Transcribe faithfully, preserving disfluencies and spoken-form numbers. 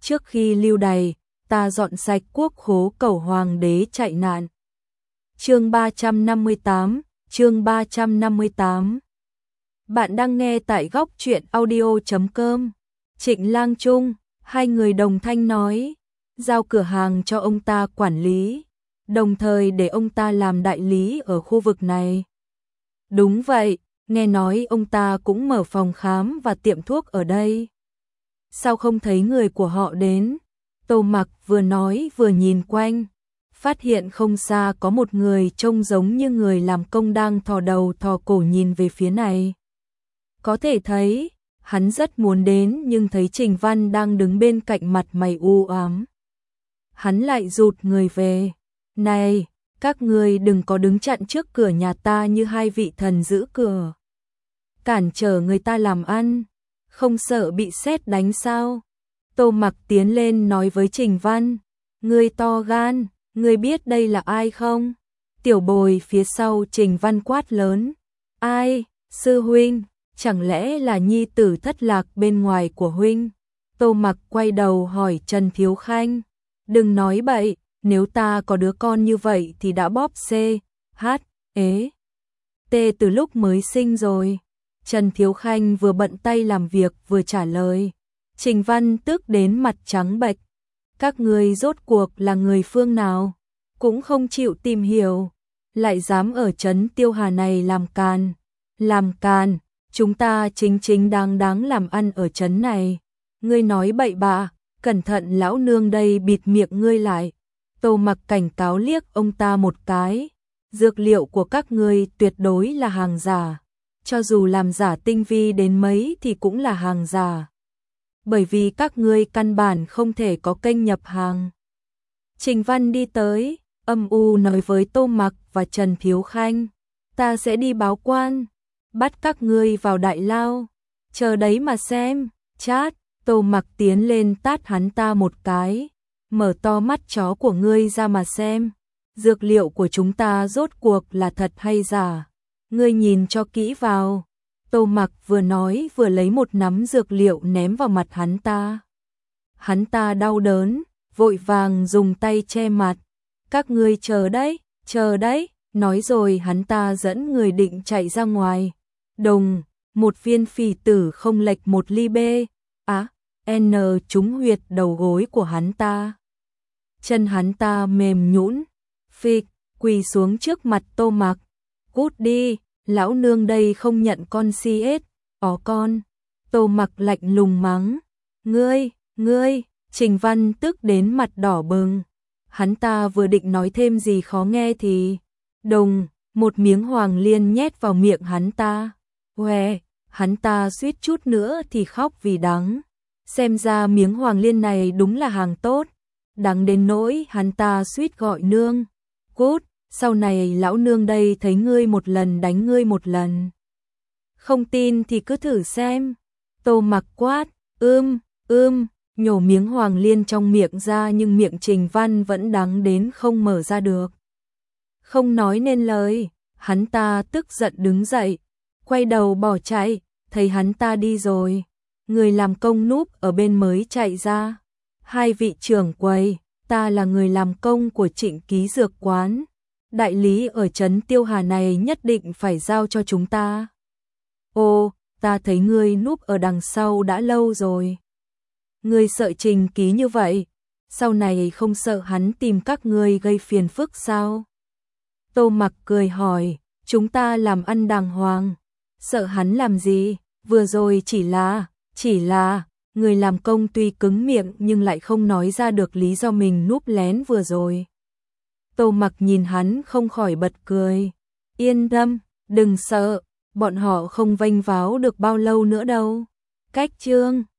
trước khi lưu đày, ta dọn sạch quốc khố cầu hoàng đế chạy nạn. Chương ba trăm năm mươi tám, chương ba trăm năm mươi tám. Bạn đang nghe tại góc truyện audio chấm com. Trịnh Lang Trung, hai người đồng thanh nói, giao cửa hàng cho ông ta quản lý, đồng thời để ông ta làm đại lý ở khu vực này. Đúng vậy, nghe nói ông ta cũng mở phòng khám và tiệm thuốc ở đây. Sao không thấy người của họ đến? Tô Mặc vừa nói vừa nhìn quanh, phát hiện không xa có một người trông giống như người làm công đang thò đầu thò cổ nhìn về phía này. Có thể thấy, hắn rất muốn đến nhưng thấy Trình Văn đang đứng bên cạnh mặt mày u ám. Hắn lại rụt người về. Này, các ngươi đừng có đứng chặn trước cửa nhà ta như hai vị thần giữ cửa. Cản trở người ta làm ăn, không sợ bị sét đánh sao? Tô Mặc tiến lên nói với Trình Văn, ngươi to gan, ngươi biết đây là ai không? Tiểu Bồi phía sau Trình Văn quát lớn, ai, sư huynh, chẳng lẽ là nhi tử thất lạc bên ngoài của huynh? Tô Mặc quay đầu hỏi Trần Thiếu Khanh, đừng nói bậy, nếu ta có đứa con như vậy thì đã bóp C, H, ế, T từ lúc mới sinh rồi. Trần Thiếu Khanh vừa bận tay làm việc vừa trả lời. Trình Văn tức đến mặt trắng bệch. Các ngươi rốt cuộc là người phương nào? Cũng không chịu tìm hiểu, lại dám ở trấn Tiêu Hà này làm càn. Làm càn, chúng ta chính chính đáng đáng làm ăn ở trấn này. Ngươi nói bậy bạ, cẩn thận lão nương đây bịt miệng ngươi lại. Tô Mặc cảnh cáo liếc ông ta một cái. Dược liệu của các ngươi tuyệt đối là hàng giả. Cho dù làm giả tinh vi đến mấy thì cũng là hàng giả. Bởi vì các ngươi căn bản không thể có kênh nhập hàng. Trình Văn đi tới, âm u nói với Tô Mặc và Trần Thiếu Khanh, ta sẽ đi báo quan, bắt các ngươi vào đại lao, chờ đấy mà xem. Chát, Tô Mặc tiến lên tát hắn ta một cái, mở to mắt chó của ngươi ra mà xem, dược liệu của chúng ta rốt cuộc là thật hay giả, ngươi nhìn cho kỹ vào. Tô Mặc vừa nói vừa lấy một nắm dược liệu ném vào mặt hắn ta. Hắn ta đau đớn, vội vàng dùng tay che mặt. Các ngươi chờ đấy, chờ đấy, nói rồi hắn ta dẫn người định chạy ra ngoài. Đồng, một viên phỉ tử không lệch một ly bê, á, N trúng huyệt đầu gối của hắn ta. Chân hắn ta mềm nhũn, phịch, quỳ xuống trước mặt Tô Mặc. Cút đi, lão nương đây không nhận con xê ét, ó con. Tô Mặc lạnh lùng mắng, ngươi, ngươi. Trình Văn tức đến mặt đỏ bừng. Hắn ta vừa định nói thêm gì khó nghe thì đồng, một miếng hoàng liên nhét vào miệng hắn ta. Hoe, hắn ta suýt chút nữa thì khóc vì đắng. Xem ra miếng hoàng liên này đúng là hàng tốt. Đắng đến nỗi hắn ta suýt gọi nương. Cút, sau này lão nương đây thấy ngươi một lần đánh ngươi một lần. Không tin thì cứ thử xem. Tô Mặc quát, ưm, ưm. Nhổ miếng hoàng liên trong miệng ra nhưng miệng Trình Văn vẫn đắng đến không mở ra được. Không nói nên lời, hắn ta tức giận đứng dậy, quay đầu bỏ chạy, thấy hắn ta đi rồi. Người làm công núp ở bên mới chạy ra. Hai vị trưởng quầy, ta là người làm công của Trịnh Ký Dược Quán. Đại lý ở trấn Tiêu Hà này nhất định phải giao cho chúng ta. Ô, ta thấy ngươi núp ở đằng sau đã lâu rồi. Ngươi sợ Trình Ký như vậy, sau này không sợ hắn tìm các ngươi gây phiền phức sao? Tô Mặc cười hỏi, chúng ta làm ăn đàng hoàng, sợ hắn làm gì? Vừa rồi chỉ là, chỉ là, người làm công tuy cứng miệng nhưng lại không nói ra được lý do mình núp lén vừa rồi. Tô Mặc nhìn hắn không khỏi bật cười, yên tâm, đừng sợ, bọn họ không vênh váo được bao lâu nữa đâu. Cách chương